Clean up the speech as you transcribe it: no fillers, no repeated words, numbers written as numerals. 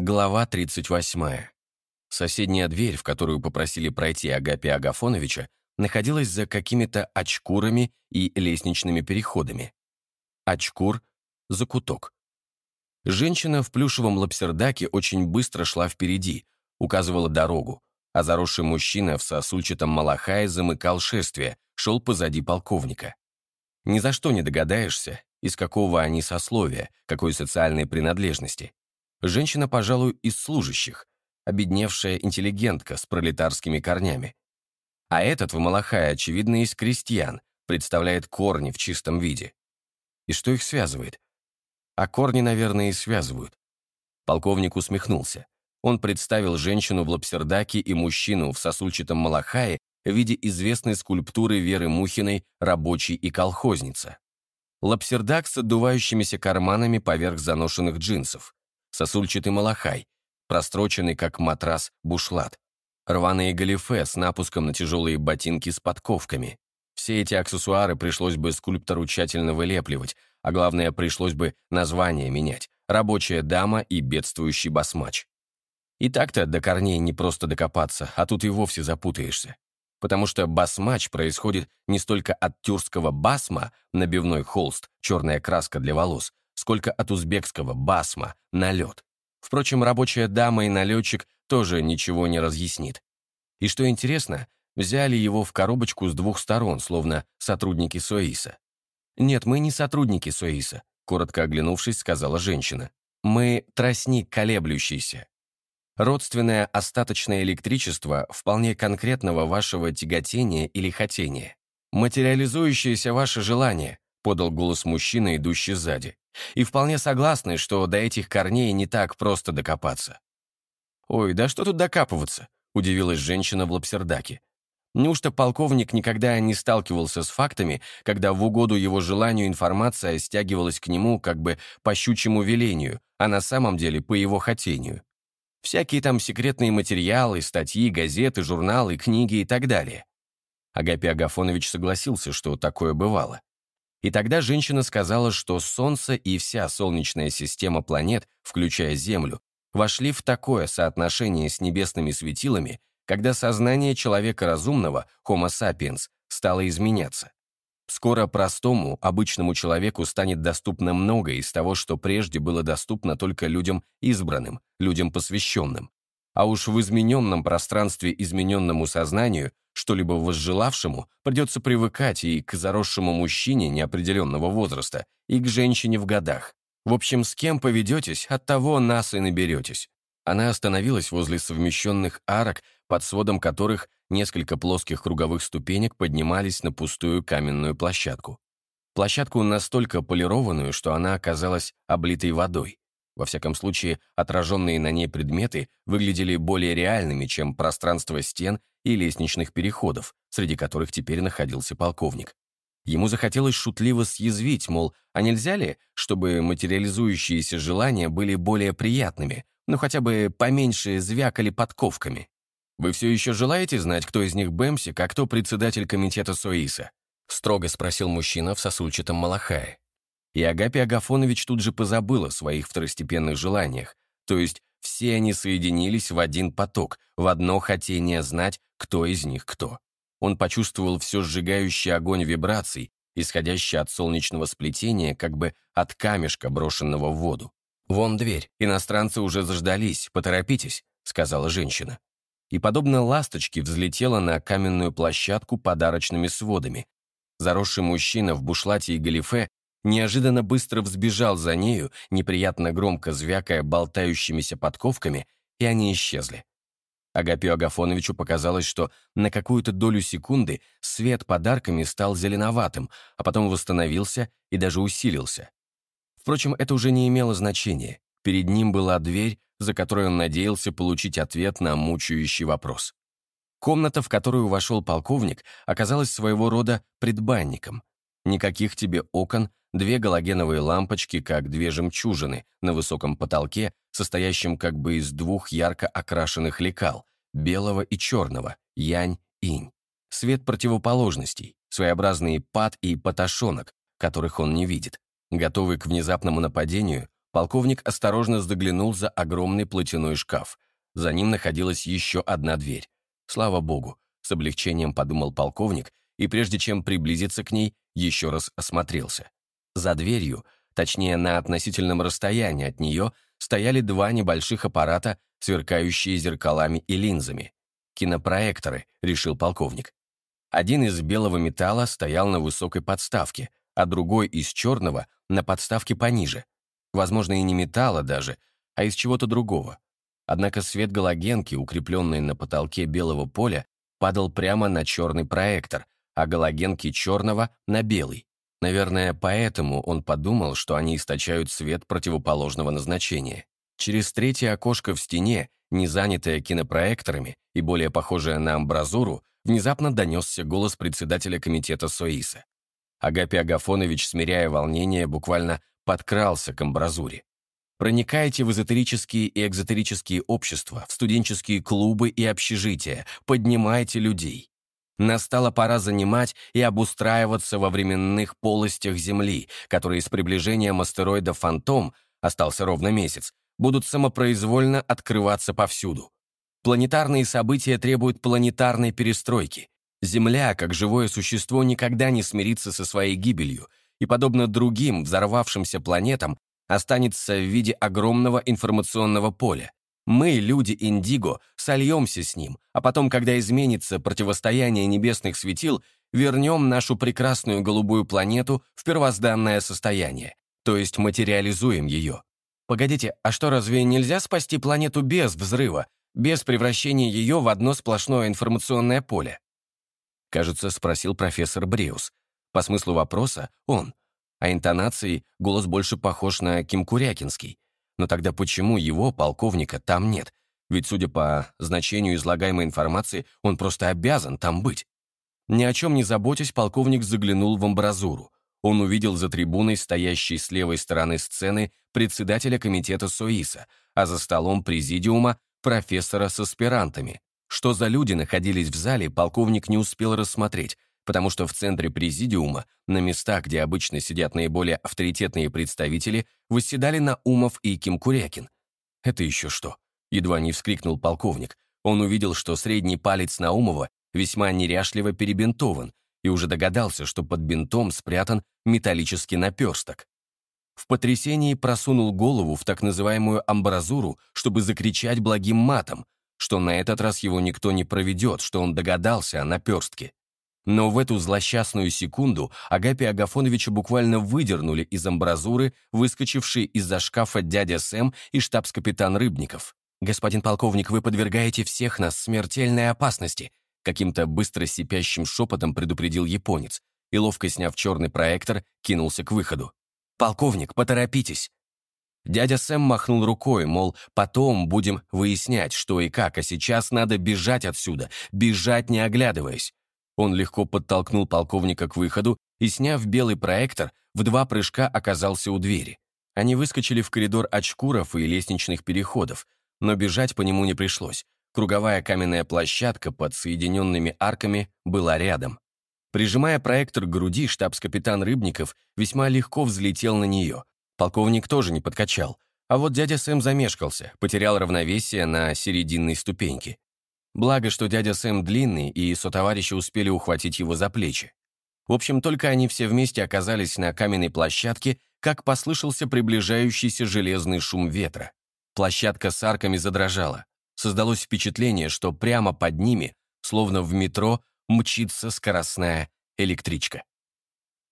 Глава 38. Соседняя дверь, в которую попросили пройти Агапия Агафоновича, находилась за какими-то очкурами и лестничными переходами. Очкур — закуток. Женщина в плюшевом лапсердаке очень быстро шла впереди, указывала дорогу, а заросший мужчина в сосульчатом малахае замыкал шествие, шел позади полковника. Ни за что не догадаешься, из какого они сословия, какой социальной принадлежности. Женщина, пожалуй, из служащих, обедневшая интеллигентка с пролетарскими корнями. А этот в малахае, очевидно, из крестьян, представляет корни в чистом виде. И что их связывает? А корни, наверное, и связывают. Полковник усмехнулся. Он представил женщину в лапсердаке и мужчину в сосульчатом малахае в виде известной скульптуры Веры Мухиной «Рабочий и колхозница». Лапсердак с отдувающимися карманами поверх заношенных джинсов. Сосульчатый малахай, простроченный как матрас бушлат. Рваные галифе с напуском на тяжелые ботинки с подковками. Все эти аксессуары пришлось бы скульптору тщательно вылепливать, а главное, пришлось бы название менять. «Рабочая дама» и «Бедствующий басмач». И так-то до корней не просто докопаться, а тут и вовсе запутаешься. Потому что басмач происходит не столько от тюркского басма, набивной холст, черная краска для волос, сколько от узбекского басма, налет. Впрочем, рабочая дама и налетчик тоже ничего не разъяснит. И что интересно, взяли его в коробочку с двух сторон, словно сотрудники СОИСа. «Нет, мы не сотрудники СОИСа», — коротко оглянувшись, сказала женщина. «Мы тростник колеблющийся. Родственное остаточное электричество вполне конкретного вашего тяготения или хотения. Материализующееся ваше желание», — подал голос мужчина, идущий сзади. «И вполне согласны, что до этих корней не так просто докопаться». «Ой, да что тут докапываться?» — удивилась женщина в лапсердаке. Неужто полковник никогда не сталкивался с фактами, когда в угоду его желанию информация стягивалась к нему как бы по щучьему велению, а на самом деле по его хотению? Всякие там секретные материалы, статьи, газеты, журналы, книги и так далее. Агапий Агафонович согласился, что такое бывало. И тогда женщина сказала, что Солнце и вся Солнечная система планет, включая Землю, вошли в такое соотношение с небесными светилами, когда сознание человека разумного, Homo sapiens, стало изменяться. Скоро простому, обычному человеку станет доступно многое из того, что прежде было доступно только людям избранным, людям посвященным. А уж в измененном пространстве измененному сознанию, что-либо возжелавшему, придется привыкать и к заросшему мужчине неопределенного возраста, и к женщине в годах. В общем, с кем поведетесь, от того нас и наберетесь. Она остановилась возле совмещенных арок, под сводом которых несколько плоских круговых ступенек поднимались на пустую каменную площадку. Площадку настолько полированную, что она оказалась облитой водой. Во всяком случае, отраженные на ней предметы выглядели более реальными, чем пространство стен и лестничных переходов, среди которых теперь находился полковник. Ему захотелось шутливо съязвить, мол, а нельзя ли, чтобы материализующиеся желания были более приятными, ну хотя бы поменьше звякали подковками? «Вы все еще желаете знать, кто из них бэмсик, а кто председатель комитета СОИСа?» — строго спросил мужчина в сосульчатом малахае. И Агапий Агафонович тут же позабыл о своих второстепенных желаниях, то есть все они соединились в один поток, в одно хотение знать, кто из них кто. Он почувствовал все сжигающий огонь вибраций, исходящий от солнечного сплетения, как бы от камешка, брошенного в воду. «Вон дверь, иностранцы уже заждались, поторопитесь», — сказала женщина. И, подобно ласточке, взлетела на каменную площадку подарочными сводами. Заросший мужчина в бушлате и галифе неожиданно быстро взбежал за нею, неприятно громко звякая болтающимися подковками, и они исчезли. Агапию Агафоновичу показалось, что на какую-то долю секунды свет подарками стал зеленоватым, а потом восстановился и даже усилился. Впрочем, это уже не имело значения. Перед ним была дверь, за которой он надеялся получить ответ на мучающий вопрос. Комната, в которую вошел полковник, оказалась своего рода предбанником. Никаких тебе окон, две галогеновые лампочки, как две жемчужины, на высоком потолке, состоящем как бы из двух ярко окрашенных лекал, белого и черного, янь-инь. Свет противоположностей, своеобразный пад и паташонок, которых он не видит. Готовый к внезапному нападению, Полковник осторожно заглянул за огромный платяной шкаф. За ним находилась еще одна дверь. Слава богу, с облегчением подумал полковник, и прежде чем приблизиться к ней, еще раз осмотрелся. За дверью, точнее на относительном расстоянии от нее, стояли два небольших аппарата, сверкающие зеркалами и линзами. «Кинопроекторы», — решил полковник. Один из белого металла стоял на высокой подставке, а другой из черного на подставке пониже. Возможно, и не металла даже, а из чего-то другого. Однако свет галогенки, укрепленный на потолке белого поля, падал прямо на черный проектор, а галогенки черного — на белый. Наверное, поэтому он подумал, что они источают свет противоположного назначения. Через третье окошко в стене, не занятое кинопроекторами и более похожее на амбразуру, внезапно донесся голос председателя комитета СОИСа. Агапий Агафонович, смиряя волнение, буквально подкрался к амбразуре. «Проникайте в эзотерические и экзотерические общества, в студенческие клубы и общежития, поднимайте людей. Настала пора занимать и обустраиваться во временных полостях Земли, которые с приближением астероида «Фантом» остался ровно месяц, будут самопроизвольно открываться повсюду. Планетарные события требуют планетарной перестройки. Земля, как живое существо, никогда не смирится со своей гибелью и, подобно другим взорвавшимся планетам, останется в виде огромного информационного поля. Мы, люди Индиго, сольемся с ним, а потом, когда изменится противостояние небесных светил, вернем нашу прекрасную голубую планету в первозданное состояние, то есть материализуем ее. Погодите, а что, разве нельзя спасти планету без взрыва, без превращения ее в одно сплошное информационное поле? Кажется, спросил профессор Бреус. По смыслу вопроса он, а интонацией голос больше похож на кимкурякинский. Но тогда почему его, полковника, там нет? Ведь, судя по значению излагаемой информации, он просто обязан там быть. Ни о чем не заботясь, полковник заглянул в амбразуру. Он увидел за трибуной, стоящей с левой стороны сцены, председателя комитета СОИСа, а за столом президиума профессора с аспирантами. Что за люди находились в зале, полковник не успел рассмотреть, потому что в центре президиума, на местах, где обычно сидят наиболее авторитетные представители, восседали Наумов и Кимкурякин. «Это еще что?» — едва не вскрикнул полковник. Он увидел, что средний палец Наумова весьма неряшливо перебинтован, и уже догадался, что под бинтом спрятан металлический наперсток. В потрясении просунул голову в так называемую амбразуру, чтобы закричать благим матом, что на этот раз его никто не проведет, что он догадался о наперстке. Но в эту злосчастную секунду Агапия Агафоновича буквально выдернули из амбразуры выскочившие из-за шкафа дядя Сэм и штабс-капитан Рыбников. «Господин полковник, вы подвергаете всех нас смертельной опасности», каким-то быстро сипящим шепотом предупредил японец и, ловко сняв черный проектор, кинулся к выходу. «Полковник, поторопитесь!» Дядя Сэм махнул рукой, мол, потом будем выяснять, что и как, а сейчас надо бежать отсюда, бежать не оглядываясь. Он легко подтолкнул полковника к выходу и, сняв белый проектор, в 2 прыжка оказался у двери. Они выскочили в коридор очкуров и лестничных переходов, но бежать по нему не пришлось. Круговая каменная площадка под соединенными арками была рядом. Прижимая проектор к груди, штабс-капитан Рыбников весьма легко взлетел на нее. Полковник тоже не подкачал, а вот дядя Сэм замешкался, потерял равновесие на серединной ступеньке. Благо, что дядя Сэм длинный, и сотоварищи успели ухватить его за плечи. В общем, только они все вместе оказались на каменной площадке, как послышался приближающийся железный шум ветра. Площадка с арками задрожала. Создалось впечатление, что прямо под ними, словно в метро, мчится скоростная электричка.